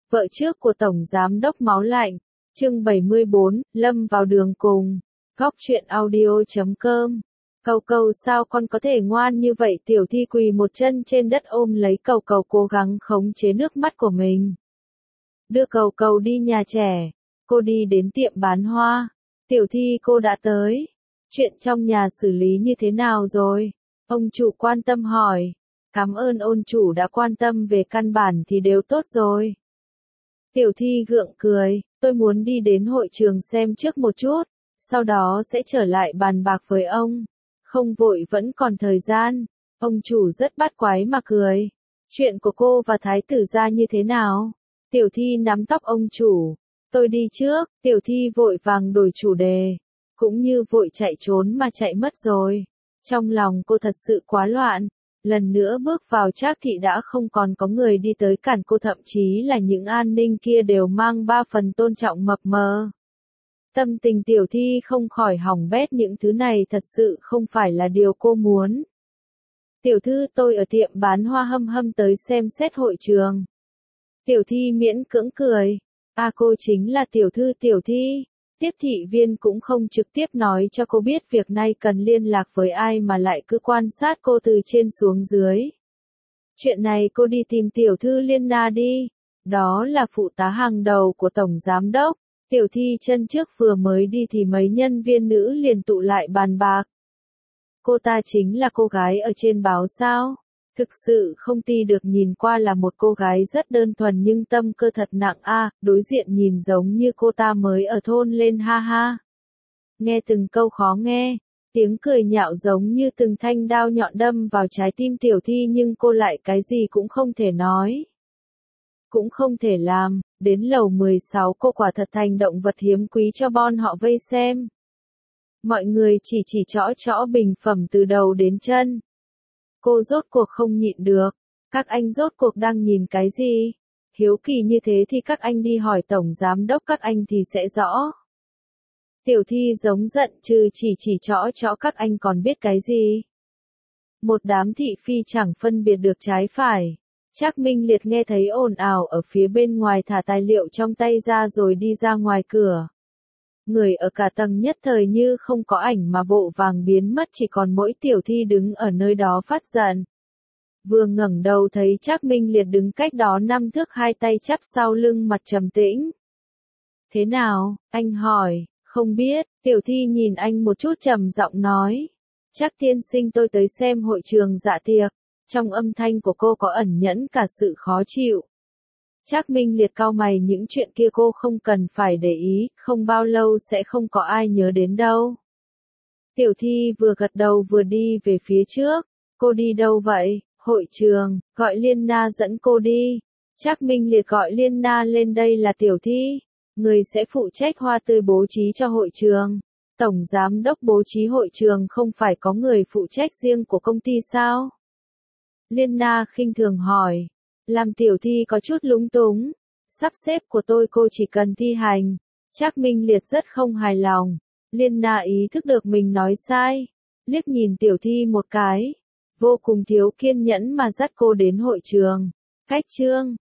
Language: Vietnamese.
Vợ trước của Tổng Giám đốc máu lạnh, chương 74, lâm vào đường cùng. Góc truyện audio.com. Cầu cầu sao con có thể ngoan như vậy? Tiểu Thi quỳ một chân trên đất ôm lấy cầu cầu, cố gắng khống chế nước mắt của mình. Đưa cầu cầu đi nhà trẻ. Cô đi đến tiệm bán hoa. Tiểu Thi, cô đã tới. Chuyện trong nhà xử lý như thế nào rồi? Ông chủ quan tâm hỏi. Cảm ơn ông chủ đã quan tâm, về căn bản thì đều tốt rồi. Tiểu Thi gượng cười, tôi muốn đi đến hội trường xem trước một chút, sau đó sẽ trở lại bàn bạc với ông. Không vội, vẫn còn thời gian. Ông chủ rất bắt quái mà cười. Chuyện của cô và thái tử gia như thế nào? Tiểu Thi nắm tóc ông chủ. Tôi đi trước. Tiểu Thi vội vàng đổi chủ đề. Cũng như vội chạy trốn mà chạy mất rồi. Trong lòng cô thật sự quá loạn. Lần nữa bước vào Trác thị đã không còn có người đi tới cản cô, thậm chí là những an ninh kia đều mang 3 phần tôn trọng mập mờ. Tâm tình Tiểu Thi không khỏi hỏng bét, những thứ này thật sự không phải là điều cô muốn. Tiểu thư, tôi ở tiệm bán hoa hâm tới xem xét hội trường. Tiểu Thi miễn cưỡng cười. À, cô chính là tiểu thư Tiểu Thi. Tiếp thị viên cũng không trực tiếp nói cho cô biết việc này cần liên lạc với ai, mà lại cứ quan sát cô từ trên xuống dưới. Chuyện này cô đi tìm tiểu thư Liên Na đi. Đó là phụ tá hàng đầu của Tổng Giám đốc. Tiểu Thi chân trước vừa mới đi thì mấy nhân viên nữ liền tụ lại bàn bạc. Cô ta chính là cô gái ở trên báo sao? Thực sự không ti được, nhìn qua là một cô gái rất đơn thuần nhưng tâm cơ thật nặng a, đối diện nhìn giống như cô ta mới ở thôn lên, ha ha. Nghe từng câu khó nghe, tiếng cười nhạo giống như từng thanh đao nhọn đâm vào trái tim Tiểu Thi, nhưng cô lại cái gì cũng không thể nói. Cũng không thể làm. Đến lầu 16 cô quả thật thành động vật hiếm quý cho bọn họ vây xem. Mọi người chỉ chõ bình phẩm từ đầu đến chân. Cô rốt cuộc không nhịn được. Các anh rốt cuộc đang nhìn cái gì? Hiếu kỳ như thế thì các anh đi hỏi Tổng Giám đốc các anh thì sẽ rõ. Tiểu Thi giống giận, chứ chỉ chõ các anh còn biết cái gì? Một đám thị phi chẳng phân biệt được trái phải. Trác Minh Liệt nghe thấy ồn ào ở phía bên ngoài, thả tài liệu trong tay ra rồi đi ra ngoài cửa. Người ở cả tầng nhất thời như không có ảnh mà vội vàng biến mất, chỉ còn mỗi Tiểu Thi đứng ở nơi đó phát giận. Vừa ngẩng đầu thấy Trác Minh Liệt đứng cách đó 5 thước, hai tay chắp sau lưng, mặt trầm tĩnh. Thế nào? Anh hỏi. Không biết. Tiểu Thi nhìn anh một chút, trầm giọng nói. Trác tiên sinh, tôi tới xem hội trường dạ tiệc. Trong âm thanh của cô có ẩn nhẫn cả sự khó chịu. Trác Minh Liệt cau mày, những chuyện kia cô không cần phải để ý, không bao lâu sẽ không có ai nhớ đến đâu. Tiểu Thi vừa gật đầu vừa đi về phía trước. Cô đi đâu vậy? Hội trường, gọi Liên Na dẫn cô đi. Trác Minh Liệt gọi Liên Na lên, đây là Tiểu Thi. Người sẽ phụ trách hoa tươi bố trí cho hội trường. Tổng Giám đốc bố trí hội trường, không phải có người phụ trách riêng của công ty sao? Liên Na khinh thường hỏi. Làm Tiểu Thi có chút lúng túng. Sắp xếp của tôi cô chỉ cần thi hành. Trác Minh Liệt rất không hài lòng. Liên Na ý thức được mình nói sai. Liếc nhìn Tiểu Thi một cái. Vô cùng thiếu kiên nhẫn mà dắt cô đến hội trường. Khách trương,